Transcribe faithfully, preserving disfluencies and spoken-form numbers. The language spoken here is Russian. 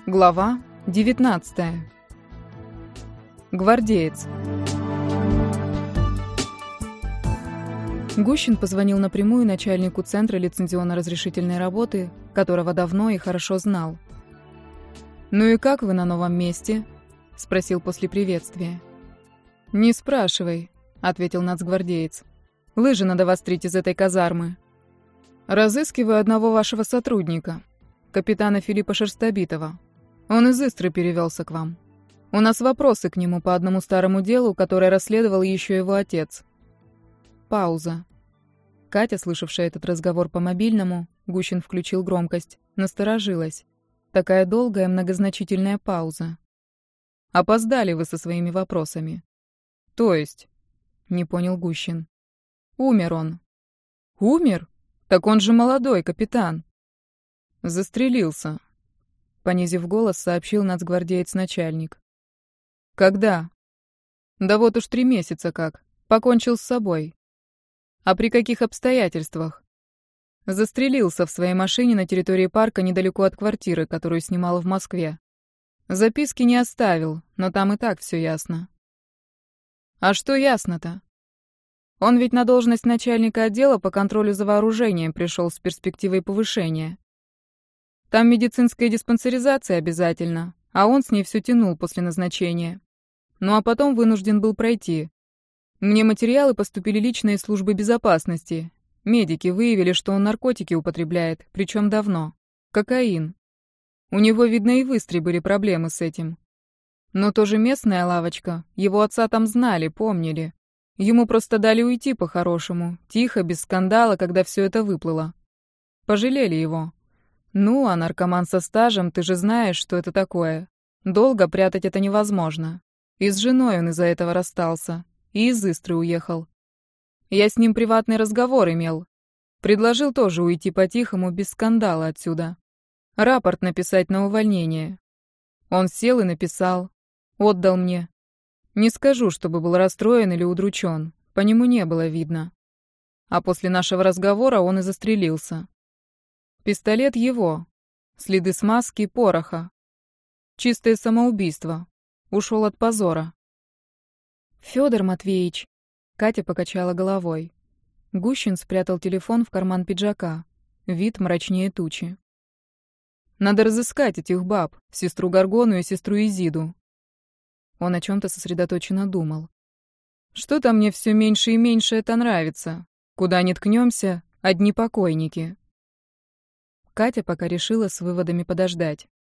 Глава девятнадцатая. Гвардеец. Гущин позвонил напрямую начальнику Центра лицензионно-разрешительной работы, которого давно и хорошо знал. «Ну и как вы на новом месте?» — спросил после приветствия. «Не спрашивай», — ответил нацгвардеец. «Лыжи надо вострить из этой казармы. Разыскиваю одного вашего сотрудника, капитана Филиппа Шерстобитова. Он из Истры перевелся к вам. У нас вопросы к нему по одному старому делу, которое расследовал еще его отец». Пауза. Катя, слышавшая этот разговор по мобильному, Гущин включил громкость, насторожилась. Такая долгая, многозначительная пауза. «Опоздали вы со своими вопросами». «То есть?» — не понял Гущин. «Умер он». «Умер? Так он же молодой, капитан». «Застрелился», — понизив голос, сообщил нацгвардеец-начальник. «Когда?» «Да вот уж три месяца как. Покончил с собой». «А при каких обстоятельствах?» «Застрелился в своей машине на территории парка недалеко от квартиры, которую снимал в Москве. Записки не оставил, но там и так все ясно». «А что ясно-то?» «Он ведь на должность начальника отдела по контролю за вооружением пришел с перспективой повышения. Там медицинская диспансеризация обязательно, а он с ней все тянул после назначения. Ну а потом вынужден был пройти. Мне материалы поступили лично из службы безопасности. Медики выявили, что он наркотики употребляет, причем давно. Кокаин. У него, видно, и в Истре были проблемы с этим. Но тоже местная лавочка, его отца там знали, помнили. Ему просто дали уйти по-хорошему, тихо, без скандала, когда все это выплыло. Пожалели его. Ну, а наркоман со стажем, ты же знаешь, что это такое. Долго прятать это невозможно. И с женой он из-за этого расстался. И из Истры уехал. Я с ним приватный разговор имел. Предложил тоже уйти по-тихому, без скандала отсюда. Рапорт написать на увольнение. Он сел и написал. Отдал мне. Не скажу, чтобы был расстроен или удручен. По нему не было видно. А после нашего разговора он и застрелился. Пистолет его. Следы смазки, пороха. Чистое самоубийство. Ушел от позора. «Фёдор Матвеевич», — Катя покачала головой. Гущин спрятал телефон в карман пиджака. Вид мрачнее тучи. «Надо разыскать этих баб, сестру Горгону и сестру Изиду». Он о чем-то сосредоточенно думал. «Что-то мне все меньше и меньше это нравится. Куда ни ткнемся, одни покойники». Катя пока решила с выводами подождать.